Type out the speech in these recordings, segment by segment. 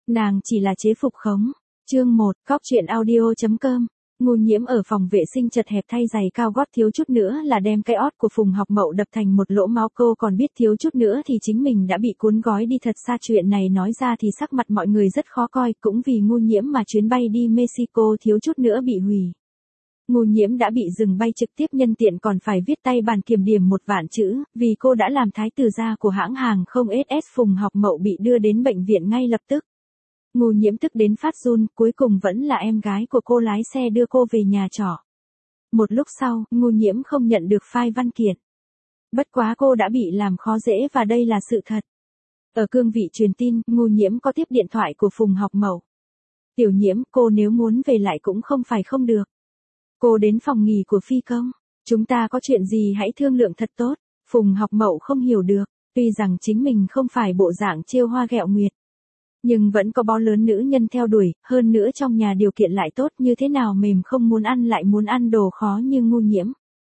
Nàng chỉ là chế phục khống. Chương 1, Cóc truyện audio.com. Ngô Nhiễm ở phòng vệ sinh chật hẹp thay giày cao gót thiếu chút nữa là đem cái ót của Phùng Học Mậu đập thành một lỗ máu, cô còn biết thiếu chút nữa thì chính mình đã bị cuốn gói đi thật xa. Chuyện này nói ra thì sắc mặt mọi người rất khó coi, cũng vì Ngô Nhiễm mà chuyến bay đi Mexico thiếu chút nữa bị hủy. Ngô Nhiễm đã bị dừng bay trực tiếp, nhân tiện còn phải viết tay bàn kiểm điểm 1.000.000 chữ, vì cô đã làm thái tử gia của hãng hàng không SS. Phùng Học Mậu bị đưa đến bệnh viện ngay lập tức. Ngô Nhiễm tức đến phát run, cuối cùng vẫn là em gái của cô lái xe đưa cô về nhà trọ. Một lúc sau, Ngô Nhiễm không nhận được file văn kiện. Bất quá cô đã bị làm khó dễ và đây là sự thật. Ở cương vị truyền tin, Ngô Nhiễm có tiếp điện thoại của Phùng Học Mậu. Tiểu Nhiễm, cô nếu muốn về lại cũng không phải không được. Cô đến phòng nghỉ của phi công. Chúng ta có chuyện gì hãy thương lượng thật tốt. Phùng Học Mậu không hiểu được, tuy rằng chính mình không phải bộ dạng trêu hoa ghẹo nguyệt. Nhưng vẫn có bó lớn nữ nhân theo đuổi, hơn nữa trong nhà điều kiện lại tốt, như thế nào mềm không muốn ăn lại muốn ăn đồ khó như Ngô Nhiễm.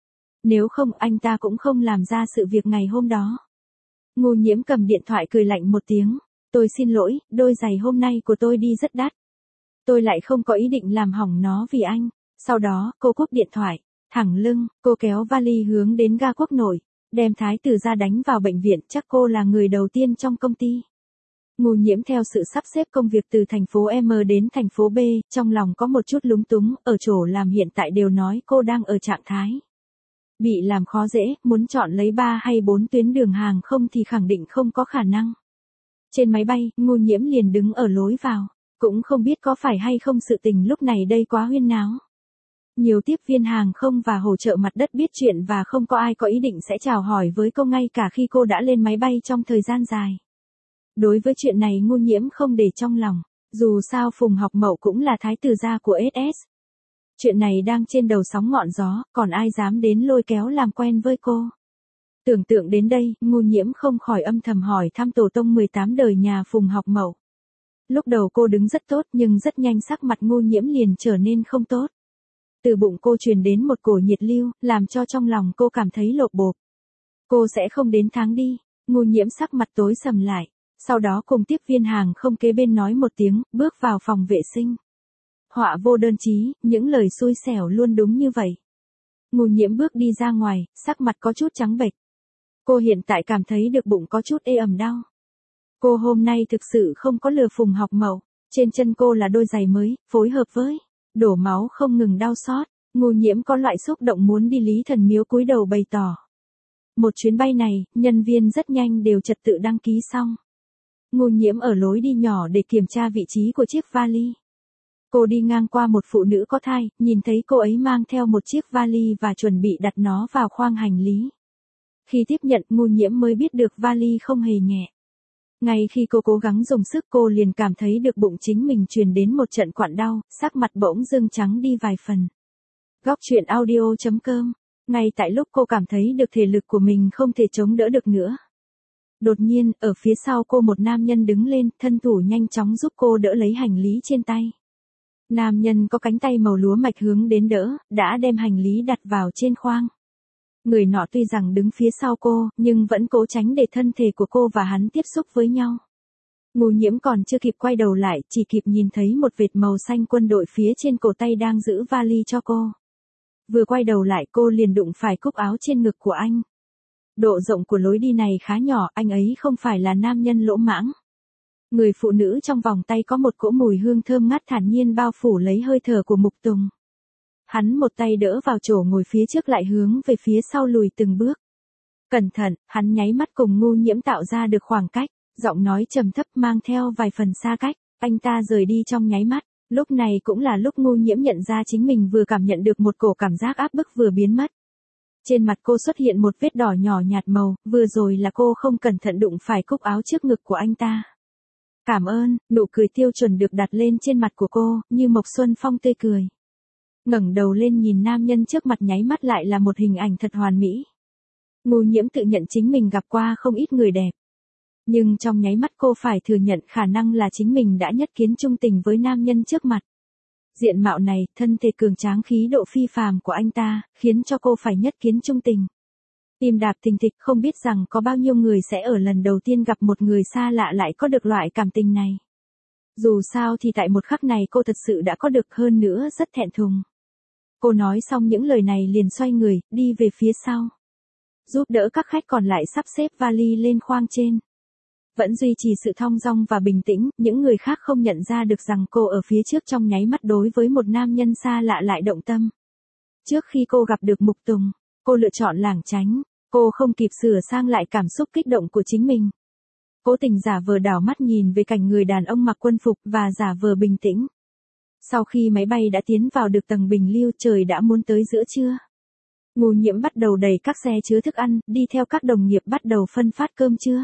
Nếu không anh ta cũng không làm ra sự việc ngày hôm đó. Ngô Nhiễm cầm điện thoại cười lạnh một tiếng. Tôi xin lỗi, đôi giày hôm nay của tôi đi rất đắt. Tôi lại không có ý định làm hỏng nó vì anh. Sau đó, cô cúp điện thoại. Thẳng lưng, cô kéo vali hướng đến ga Quốc Nội, đem thái tử gia đánh vào bệnh viện. Chắc cô là người đầu tiên trong công ty. Ngô Nhiễm theo sự sắp xếp công việc từ thành phố M đến thành phố B, trong lòng có một chút lúng túng, ở chỗ làm hiện tại đều nói cô đang ở trạng thái bị làm khó dễ, muốn chọn lấy 3 hay 4 tuyến đường hàng không thì khẳng định không có khả năng. Trên máy bay, Ngô Nhiễm liền đứng ở lối vào, cũng không biết có phải hay không sự tình lúc này đây quá huyên náo. Nhiều tiếp viên hàng không và hỗ trợ mặt đất biết chuyện và không có ai có ý định sẽ chào hỏi với cô ngay cả khi cô đã lên máy bay trong thời gian dài. Đối với chuyện này Ngô Nhiễm không để trong lòng, dù sao Phùng Học Mậu cũng là thái tử gia của SS. Chuyện này đang trên đầu sóng ngọn gió, còn ai dám đến lôi kéo làm quen với cô. Tưởng tượng đến đây, Ngô Nhiễm không khỏi âm thầm hỏi thăm tổ tông 18 đời nhà Phùng Học Mậu. Lúc đầu cô đứng rất tốt nhưng rất nhanh sắc mặt Ngô Nhiễm liền trở nên không tốt. Từ bụng cô truyền đến một cổ nhiệt lưu, làm cho trong lòng cô cảm thấy lộp bộp. Cô sẽ không đến tháng đi. Ngô Nhiễm sắc mặt tối sầm lại. Sau đó cùng tiếp viên hàng không kế bên nói một tiếng, bước vào phòng vệ sinh. Họa vô đơn chí, những lời xui xẻo luôn đúng như vậy. Ngô Nhiễm bước đi ra ngoài, sắc mặt có chút trắng bệch. Cô hiện tại cảm thấy được bụng có chút ê ẩm đau. Cô hôm nay thực sự không có lừa Phùng Học Mậu. Trên chân cô là đôi giày mới, phối hợp với đổ máu không ngừng đau xót. Ngô Nhiễm có loại xúc động muốn đi Lý Thần Miếu cúi đầu bày tỏ. Một chuyến bay này, nhân viên rất nhanh đều trật tự đăng ký xong. Ngô Nhiễm ở lối đi nhỏ để kiểm tra vị trí của chiếc vali. Cô đi ngang qua một phụ nữ có thai, nhìn thấy cô ấy mang theo một chiếc vali và chuẩn bị đặt nó vào khoang hành lý. Khi tiếp nhận, Ngô Nhiễm mới biết được vali không hề nhẹ. Ngay khi cô cố gắng dùng sức cô liền cảm thấy được bụng chính mình truyền đến một trận quặn đau, sắc mặt bỗng dưng trắng đi vài phần. Góc truyện audio.com. Ngay tại lúc cô cảm thấy được thể lực của mình không thể chống đỡ được nữa. Đột nhiên, ở phía sau cô một nam nhân đứng lên, thân thủ nhanh chóng giúp cô đỡ lấy hành lý trên tay. Nam nhân có cánh tay màu lúa mạch hướng đến đỡ, đã đem hành lý đặt vào trên khoang. Người nọ tuy rằng đứng phía sau cô, nhưng vẫn cố tránh để thân thể của cô và hắn tiếp xúc với nhau. Ngô Nhiễm còn chưa kịp quay đầu lại, chỉ kịp nhìn thấy một vệt màu xanh quân đội phía trên cổ tay đang giữ vali cho cô. Vừa quay đầu lại cô liền đụng phải cúc áo trên ngực của anh. Độ rộng của lối đi này khá nhỏ, anh ấy không phải là nam nhân lỗ mãng. Người phụ nữ trong vòng tay có một cỗ mùi hương thơm ngát thản nhiên bao phủ lấy hơi thở của Mục Tùng. Hắn một tay đỡ vào chỗ ngồi phía trước lại hướng về phía sau lùi từng bước. Cẩn thận, hắn nháy mắt cùng Ngô Nhiễm tạo ra được khoảng cách, giọng nói trầm thấp mang theo vài phần xa cách, anh ta rời đi trong nháy mắt. Lúc này cũng là lúc Ngô Nhiễm nhận ra chính mình vừa cảm nhận được một cổ cảm giác áp bức vừa biến mất. Trên mặt cô xuất hiện một vết đỏ nhỏ nhạt màu, vừa rồi là cô không cẩn thận đụng phải cúc áo trước ngực của anh ta. Cảm ơn, nụ cười tiêu chuẩn được đặt lên trên mặt của cô, như Mộc Xuân Phong tươi cười. Ngẩng đầu lên nhìn nam nhân trước mặt nháy mắt lại là một hình ảnh thật hoàn mỹ. Ngô Nhiễm tự nhận chính mình gặp qua không ít người đẹp. Nhưng trong nháy mắt cô phải thừa nhận khả năng là chính mình đã nhất kiến chung tình với nam nhân trước mặt. Diện mạo này, thân thể cường tráng khí độ phi phàm của anh ta, khiến cho cô phải nhất kiến chung tình. Tim đạp thình thịch, không biết rằng có bao nhiêu người sẽ ở lần đầu tiên gặp một người xa lạ lại có được loại cảm tình này. Dù sao thì tại một khắc này cô thật sự đã có được, hơn nữa rất thẹn thùng. Cô nói xong những lời này liền xoay người, đi về phía sau. Giúp đỡ các khách còn lại sắp xếp vali lên khoang trên. Vẫn duy trì sự thong dong và bình tĩnh, những người khác không nhận ra được rằng cô ở phía trước trong nháy mắt đối với một nam nhân xa lạ lại động tâm. Trước khi cô gặp được Mục Tùng, cô lựa chọn lảng tránh, cô không kịp sửa sang lại cảm xúc kích động của chính mình. Cố tình giả vờ đảo mắt nhìn về cảnh người đàn ông mặc quân phục và giả vờ bình tĩnh. Sau khi máy bay đã tiến vào được tầng bình lưu, trời đã muốn tới giữa trưa. Ngô Nhiễm bắt đầu đẩy các xe chứa thức ăn, đi theo các đồng nghiệp bắt đầu phân phát cơm trưa.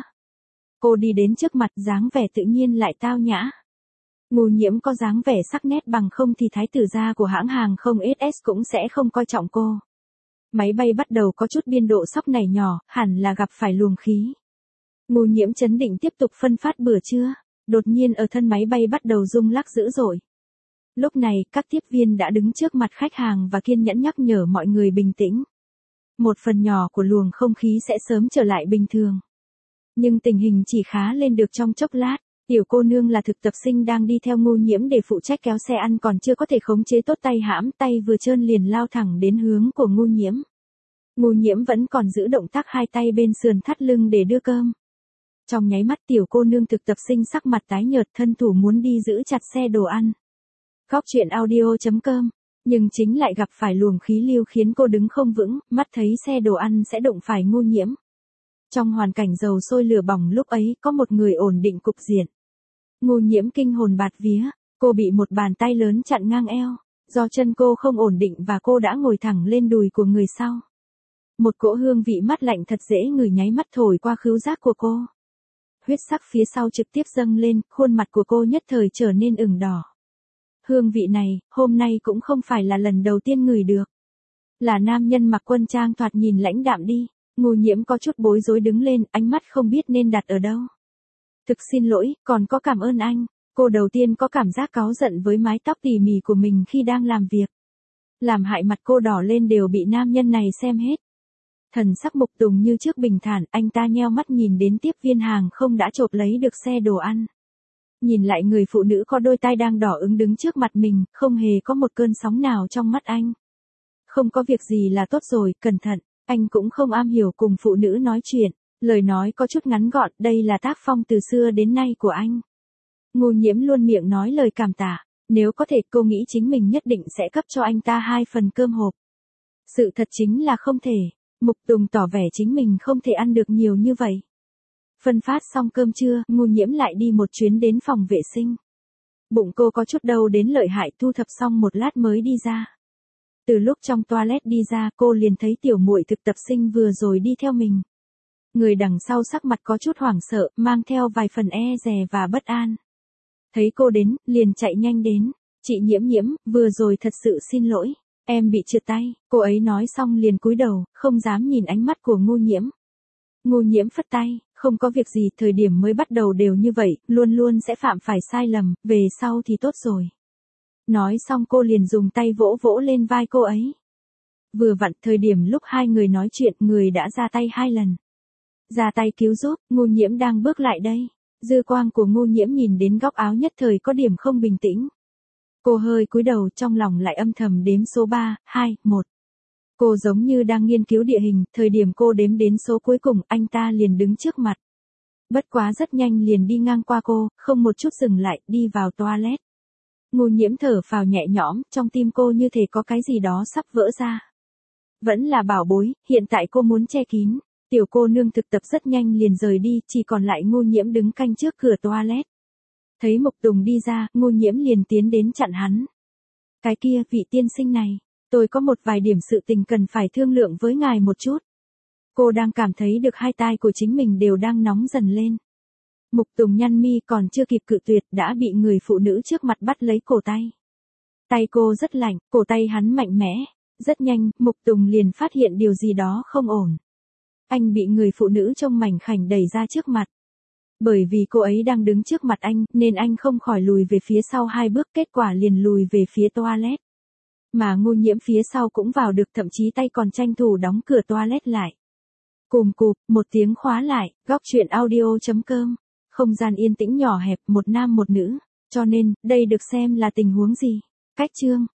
Cô đi đến trước mặt, dáng vẻ tự nhiên lại tao nhã. Ngô Nhiễm có dáng vẻ sắc nét, bằng không thì thái tử gia của hãng hàng không SS cũng sẽ không coi trọng cô. Máy bay bắt đầu có chút biên độ sóc nảy nhỏ, hẳn là gặp phải luồng khí. Ngô Nhiễm trấn định tiếp tục phân phát bữa trưa, đột nhiên ở thân máy bay bắt đầu rung lắc dữ dội. Lúc này, các tiếp viên đã đứng trước mặt khách hàng và kiên nhẫn nhắc nhở mọi người bình tĩnh. Một phần nhỏ của luồng không khí sẽ sớm trở lại bình thường. Nhưng tình hình chỉ khá lên được trong chốc lát. Tiểu cô nương là thực tập sinh đang đi theo Ngô Nhiễm để phụ trách kéo xe ăn còn chưa có thể khống chế tốt tay, hãm tay vừa trơn liền lao thẳng đến hướng của Ngô Nhiễm. Ngô Nhiễm vẫn còn giữ động tác hai tay bên sườn thắt lưng để đưa cơm. Trong nháy mắt tiểu cô nương thực tập sinh sắc mặt tái nhợt, thân thủ muốn đi giữ chặt xe đồ ăn. Góc truyện audio.com, nhưng chính lại gặp phải luồng khí lưu khiến cô đứng không vững, mắt thấy xe đồ ăn sẽ đụng phải Ngô Nhiễm. Trong hoàn cảnh dầu sôi lửa bỏng lúc ấy có một người ổn định cục diện. Ngô Nhiễm kinh hồn bạt vía, cô bị một bàn tay lớn chặn ngang eo, do chân cô không ổn định và cô đã ngồi thẳng lên đùi của người sau. Một cỗ hương vị mát lạnh thật dễ ngửi nháy mắt thổi qua khứu giác của cô. Huyết sắc phía sau trực tiếp dâng lên, khuôn mặt của cô nhất thời trở nên ửng đỏ. Hương vị này, hôm nay cũng không phải là lần đầu tiên ngửi được. Là nam nhân mặc quân trang thoạt nhìn lãnh đạm đi. Ngô Nhiễm có chút bối rối đứng lên, ánh mắt không biết nên đặt ở đâu. Thực xin lỗi, còn có cảm ơn anh. Cô đầu tiên có cảm giác cáu giận với mái tóc tỉ mỉ của mình khi đang làm việc. Làm hại mặt cô đỏ lên đều bị nam nhân này xem hết. Thần sắc Mục Tùng như trước bình thản, anh ta nheo mắt nhìn đến tiếp viên hàng không đã chộp lấy được xe đồ ăn. Nhìn lại người phụ nữ có đôi tai đang đỏ ửng đứng trước mặt mình, không hề có một cơn sóng nào trong mắt anh. Không có việc gì là tốt rồi, cẩn thận. Anh cũng không am hiểu cùng phụ nữ nói chuyện, lời nói có chút ngắn gọn, đây là tác phong từ xưa đến nay của anh. Ngô Nhiễm luôn miệng nói lời cảm tạ, nếu có thể cô nghĩ chính mình nhất định sẽ cấp cho anh ta 2 phần cơm hộp. Sự thật chính là không thể, Mục Tùng tỏ vẻ chính mình không thể ăn được nhiều như vậy. Phân phát xong cơm trưa, Ngô Nhiễm lại đi một chuyến đến phòng vệ sinh. Bụng cô có chút đau đến lợi hại, thu thập xong một lát mới đi ra. Từ lúc trong toilet đi ra, cô liền thấy tiểu muội thực tập sinh vừa rồi đi theo mình. Người đằng sau sắc mặt có chút hoảng sợ, mang theo vài phần e dè và bất an. Thấy cô đến, liền chạy nhanh đến. Chị Nhiễm Nhiễm, vừa rồi thật sự xin lỗi, em bị trượt tay. Cô ấy nói xong liền cúi đầu, không dám nhìn ánh mắt của Ngô Nhiễm. Ngô Nhiễm phất tay, không có việc gì, thời điểm mới bắt đầu đều như vậy, luôn luôn sẽ phạm phải sai lầm, về sau thì tốt rồi. Nói xong cô liền dùng tay vỗ vỗ lên vai cô ấy. Vừa vặn thời điểm lúc hai người nói chuyện, người đã ra tay 2 lần. Ra tay cứu giúp, Ngô Nhiễm đang bước lại đây. Dư quang của Ngô Nhiễm nhìn đến góc áo nhất thời có điểm không bình tĩnh. Cô hơi cúi đầu, trong lòng lại âm thầm đếm số 3, 2, 1. Cô giống như đang nghiên cứu địa hình, thời điểm cô đếm đến số cuối cùng, anh ta liền đứng trước mặt. Bất quá rất nhanh liền đi ngang qua cô, không một chút dừng lại, đi vào toilet. Ngô Nhiễm thở phào nhẹ nhõm, trong tim cô như thể có cái gì đó sắp vỡ ra. Vẫn là bảo bối, hiện tại cô muốn che kín. Tiểu cô nương thực tập rất nhanh liền rời đi, chỉ còn lại Ngô Nhiễm đứng canh trước cửa toilet. Thấy Mục Tùng đi ra, Ngô Nhiễm liền tiến đến chặn hắn. Cái kia, vị tiên sinh này, tôi có một vài điểm sự tình cần phải thương lượng với ngài một chút. Cô đang cảm thấy được hai tai của chính mình đều đang nóng dần lên. Mục Tùng nhăn mi, còn chưa kịp cự tuyệt đã bị người phụ nữ trước mặt bắt lấy cổ tay. Tay cô rất lạnh, cổ tay hắn mạnh mẽ. Rất nhanh, Mục Tùng liền phát hiện điều gì đó không ổn. Anh bị người phụ nữ trông mảnh khảnh đẩy ra trước mặt. Bởi vì cô ấy đang đứng trước mặt anh, nên anh không khỏi lùi về phía sau 2 bước, kết quả liền lùi về phía toilet. Mà Ngô Nhiễm phía sau cũng vào được, thậm chí tay còn tranh thủ đóng cửa toilet lại. Cùm cụp, một tiếng khóa lại, góc truyện audio.com. Không gian yên tĩnh nhỏ hẹp, một nam một nữ. Cho nên, đây được xem là tình huống gì? Cách chương